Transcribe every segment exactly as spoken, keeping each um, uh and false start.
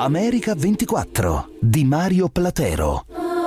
America ventiquattro di Mario Platero.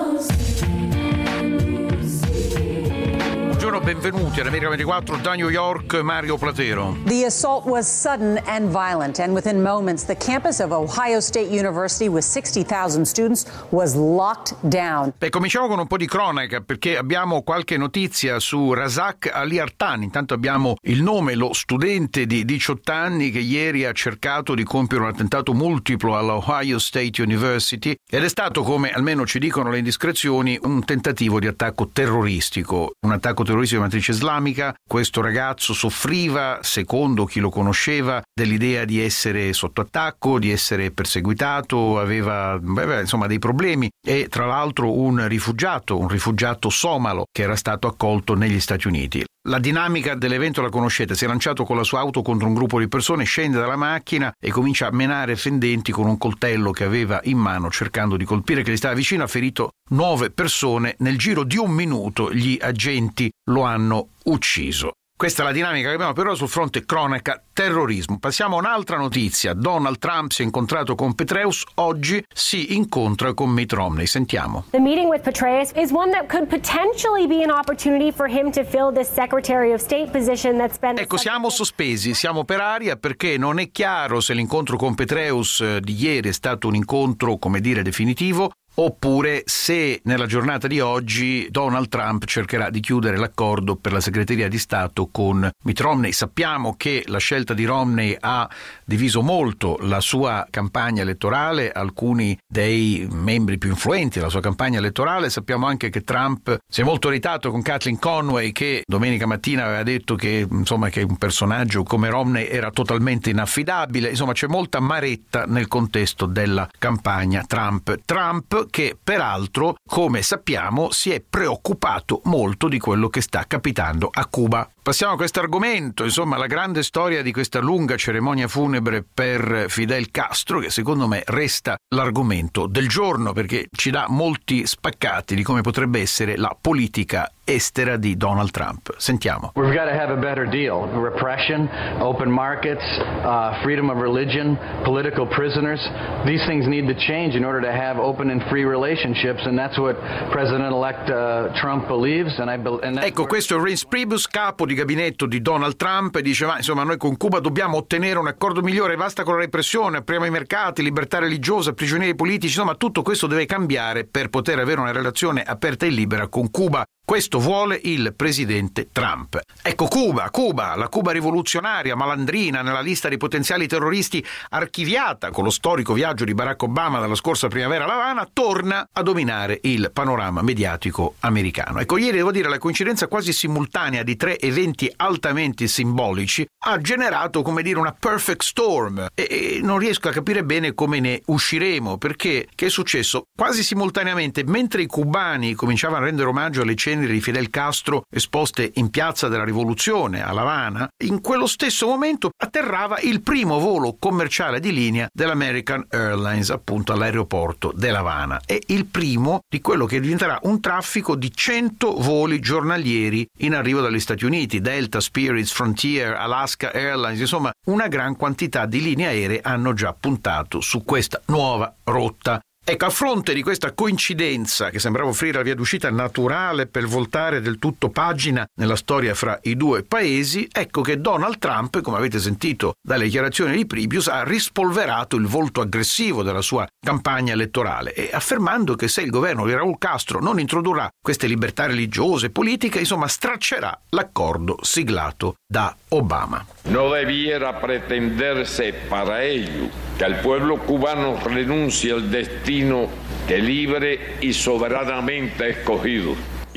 Benvenuti all'America ventiquattro da New York, Mario Platero. The assault was sudden and violent, and within moments the campus of Ohio State University with sixty thousand students was locked down. Beh, cominciamo con un po' di cronaca perché abbiamo qualche notizia su Razak Aliartan. Intanto abbiamo il nome, lo studente di diciotto anni che ieri ha cercato di compiere un attentato multiplo alla Ohio State University ed è stato, come almeno ci dicono le indiscrezioni, un tentativo di attacco terroristico, un attacco terroristico di matrice islamica. Questo ragazzo soffriva, secondo chi lo conosceva, dell'idea di essere sotto attacco, di essere perseguitato, aveva, aveva insomma dei problemi e tra l'altro un rifugiato, un rifugiato somalo che era stato accolto negli Stati Uniti. La dinamica dell'evento la conoscete, si è lanciato con la sua auto contro un gruppo di persone, scende dalla macchina e comincia a menare fendenti con un coltello che aveva in mano cercando di colpire chi gli stava vicino, ha ferito nove persone, nel giro di un minuto gli agenti lo hanno ucciso. Questa è la dinamica che abbiamo per ora sul fronte cronaca terrorismo. Passiamo a un'altra notizia. Donald Trump si è incontrato con Petraeus, oggi si incontra con Mitt Romney. Sentiamo. The meeting with Petraeus is one that could potentially be an opportunity for him to fill this Secretary of State position that's been... Ecco, siamo sospesi, siamo per aria perché non è chiaro se l'incontro con Petraeus di ieri è stato un incontro, come dire, definitivo, oppure se nella giornata di oggi Donald Trump cercherà di chiudere l'accordo per la segreteria di Stato con Mitt Romney. Sappiamo che la scelta di Romney ha diviso molto la sua campagna elettorale, alcuni dei membri più influenti della sua campagna elettorale. Sappiamo anche che Trump si è molto irritato con Kathleen Conway, che domenica mattina aveva detto che insomma che un personaggio come Romney era totalmente inaffidabile. Insomma, c'è molta maretta nel contesto della campagna Trump. Trump che peraltro, come sappiamo, si è preoccupato molto di quello che sta capitando a Cuba. Passiamo a questo argomento, insomma, la grande storia di questa lunga cerimonia funebre per Fidel Castro, che secondo me resta l'argomento del giorno perché ci dà molti spaccati di come potrebbe essere la politica estera di Donald Trump. Sentiamo. We've got to have a better deal. Repression, open markets, uh, freedom of religion, political prisoners. These things need to change in order to have open and free relationships, and that's what President-elect uh, Trump believes. And I be- and ecco, questo è Reince Priebus, capo di gabinetto di Donald Trump, e dice: ma insomma, noi con Cuba dobbiamo ottenere un accordo migliore, basta con la repressione, apriamo i mercati, libertà religiosa, prigionieri politici, insomma tutto questo deve cambiare per poter avere una relazione aperta e libera con Cuba. Questo vuole il presidente Trump. Ecco, Cuba, Cuba, la Cuba rivoluzionaria, malandrina, nella lista dei potenziali terroristi archiviata con lo storico viaggio di Barack Obama dalla scorsa primavera a La Habana, torna a dominare il panorama mediatico americano. Ecco, ieri devo dire la coincidenza quasi simultanea di tre eventi altamente simbolici ha generato, come dire, una perfect storm e, e non riesco a capire bene come ne usciremo, perché che è successo? Quasi simultaneamente, mentre i cubani cominciavano a rendere omaggio alle ceneri di Fidel Castro esposte in Piazza della Rivoluzione a La Habana, in quello stesso momento atterrava il primo volo commerciale di linea dell'American Airlines appunto all'aeroporto della Habana. È il primo di quello che diventerà un traffico di cento voli giornalieri in arrivo dagli Stati Uniti. Delta, Spirits, Frontier, Alaska Airlines, insomma una gran quantità di linee aeree hanno già puntato su questa nuova rotta. Ecco, a fronte di questa coincidenza che sembrava offrire la via d'uscita naturale per voltare del tutto pagina nella storia fra i due paesi, ecco che Donald Trump, come avete sentito dalle dichiarazioni di Priebus, ha rispolverato il volto aggressivo della sua campagna elettorale e affermando che se il governo di Raúl Castro non introdurrà queste libertà religiose e politiche, insomma straccerà l'accordo siglato da Obama. No debiera pretenderse para ello que el pueblo cubano renuncie al destino que libre y soberanamente ha escogido.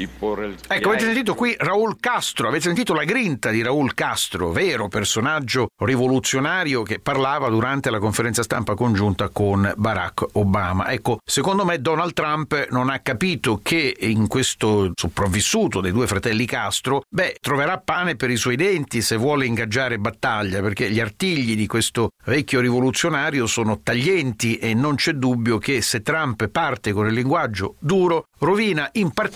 Ecco, avete sentito qui Raúl Castro, avete sentito la grinta di Raúl Castro, vero personaggio rivoluzionario che parlava durante la conferenza stampa congiunta con Barack Obama. Ecco, secondo me Donald Trump non ha capito che in questo sopravvissuto dei due fratelli Castro, beh, troverà pane per i suoi denti se vuole ingaggiare battaglia, perché gli artigli di questo vecchio rivoluzionario sono taglienti e non c'è dubbio che se Trump parte con il linguaggio duro rovina in partenza,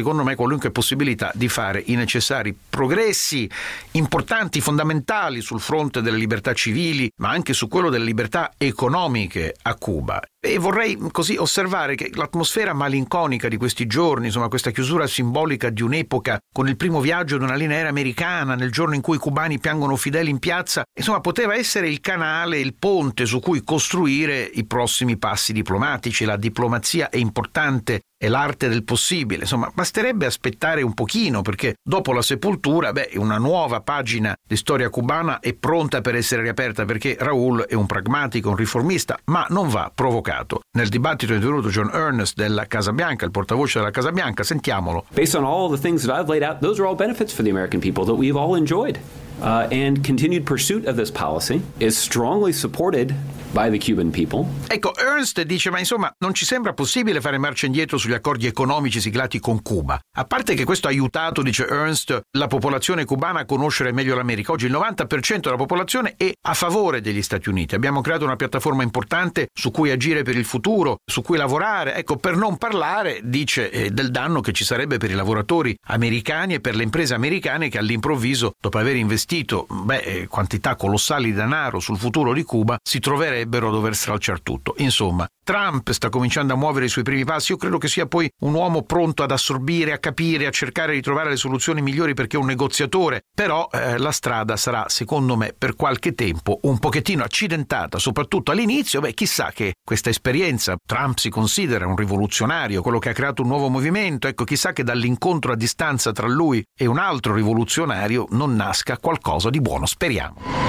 secondo me qualunque possibilità di fare i necessari progressi importanti, fondamentali sul fronte delle libertà civili, ma anche su quello delle libertà economiche a Cuba. E vorrei così osservare che l'atmosfera malinconica di questi giorni, insomma questa chiusura simbolica di un'epoca con il primo viaggio di una linea aerea americana nel giorno in cui i cubani piangono Fidel in piazza, insomma poteva essere il canale, il ponte su cui costruire i prossimi passi diplomatici. La diplomazia è importante, è l'arte del possibile, insomma basterebbe aspettare un pochino, perché dopo la sepoltura, beh, una nuova pagina di storia cubana è pronta per essere riaperta, perché Raúl è un pragmatico, un riformista, ma non va provocato. Nel dibattito è intervenuto John Ernest della Casa Bianca, il portavoce della Casa Bianca, sentiamolo. Based on all the things that I've laid out, those are all benefits for the American people that we've all enjoyed. Uh, and continued pursuit of this policy is strongly supported by the Cuban people. Ecco, Ernst dice, ma insomma non ci sembra possibile fare marcia indietro sugli accordi economici siglati con Cuba. A parte che questo ha aiutato, dice Ernst, la popolazione cubana a conoscere meglio l'America. Oggi il novanta per cento della popolazione è a favore degli Stati Uniti. Abbiamo creato una piattaforma importante su cui agire per il futuro, su cui lavorare. Ecco, per non parlare, dice, eh, del danno che ci sarebbe per i lavoratori americani e per le imprese americane che all'improvviso, dopo aver investito beh, quantità colossali di denaro sul futuro di Cuba, si troverebbero a dover stralciare tutto. Insomma, Trump sta cominciando a muovere i suoi primi passi. Io credo che sia poi un uomo pronto ad assorbire, a capire, a cercare di trovare le soluzioni migliori, perché è un negoziatore. Però eh, la strada sarà, secondo me, per qualche tempo un pochettino accidentata, soprattutto all'inizio. Beh, chissà che questa esperienza, Trump si considera un rivoluzionario, quello che ha creato un nuovo movimento, ecco, chissà che dall'incontro a distanza tra lui e un altro rivoluzionario non nasca qualcosa di buono, speriamo.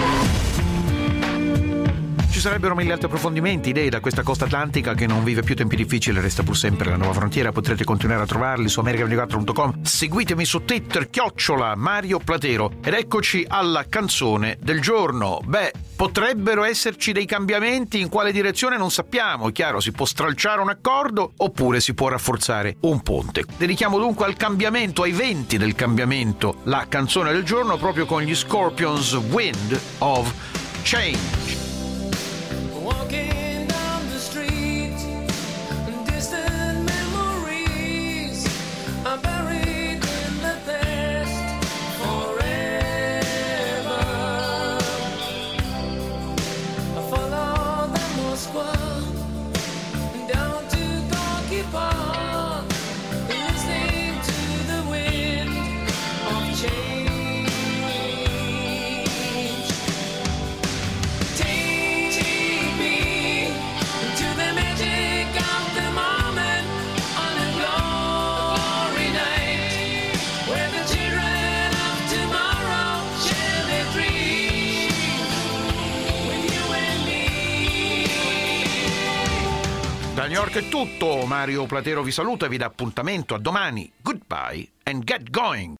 Ci sarebbero mille altri approfondimenti, idee da questa costa atlantica che non vive più tempi difficili, resta pur sempre la nuova frontiera. Potrete continuare a trovarli su america ventiquattro punto com. Seguitemi su Twitter, chiocciola Mario Platero. Ed eccoci alla canzone del giorno. Beh, potrebbero esserci dei cambiamenti, in quale direzione non sappiamo. È chiaro, si può stralciare un accordo oppure si può rafforzare un ponte. Dedichiamo dunque al cambiamento, ai venti del cambiamento, la canzone del giorno, proprio con gli Scorpions, Wind of Change. Walking down the street, distant memories are buried in the past forever. I follow the Moscow down to Gorky Park, listening to the wind of change. Da New York è tutto, Mario Platero vi saluta e vi dà appuntamento a domani. Goodbye and get going!